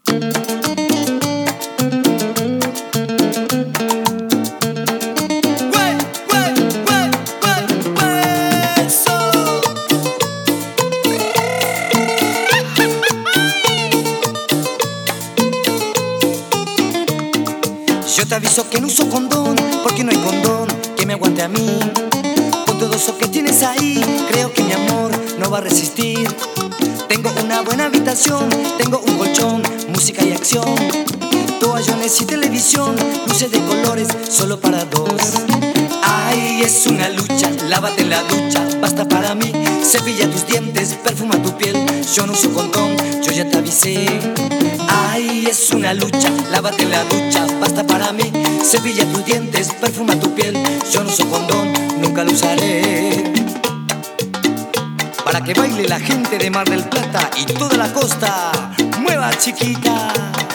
Yo te aviso que no uso condón, porque no hay condón que me aguante a mí. Con todo eso que tienes ahí, creo que mi amor no va a resistir. Tengo una buena habitación, tengo un colchón, música y acción, toallones y televisión, luces de colores solo para dos. Ay, es una lucha, lávate en la ducha, basta para mí. Cepilla tus dientes, perfuma tu piel. Yo no uso condón, yo ya te avisé. Ay, es una lucha, lávate en la ducha, basta para mí. Cepilla tus dientes, perfuma tu piel. Yo no uso condón, nunca lo usaré. Para que baile la gente de Mar del Plata y toda la costa. ¡Mueva, chiquita!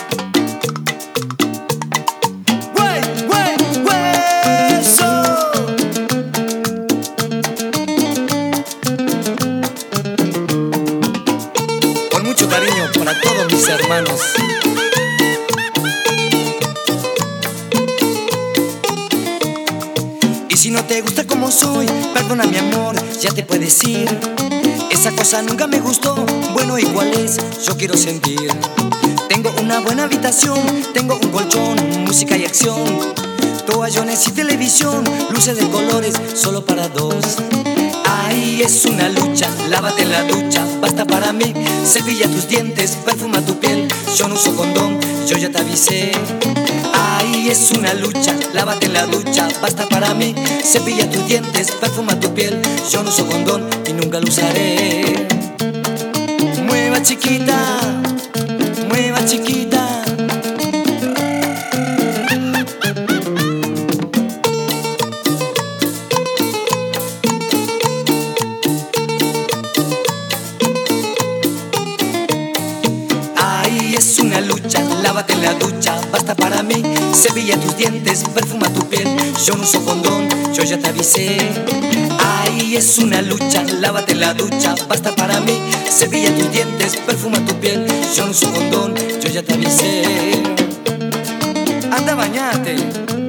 Con mucho cariño para todos mis hermanos. Y si no te gusta como soy, perdona mi amor, ya te puedes ir. Esa cosa nunca me gustó, bueno, igual es, yo quiero sentir. Tengo una buena habitación, tengo un colchón, música y acción, toallones y televisión, luces de colores solo para dos. Ay, es una lucha, lávate en la ducha, basta para mí. Cepilla tus dientes, perfuma tu piel. Yo no uso condón, yo ya te avisé. Ay, es una lucha, lávate en la ducha, basta para mí. Cepilla tus dientes, perfuma tu piel. Yo no uso condón y nunca lo usaré. Mueva, chiquita, mueva, chiquita. Es una lucha, lávate en la ducha, basta para mí. Cepilla tus dientes, perfuma tu piel. Yo no uso condón, yo ya te avisé. Ay, es una lucha, lávate en la ducha, basta para mí. Cepilla tus dientes, perfuma tu piel. Yo no uso condón, yo ya te avisé. Anda, bañate.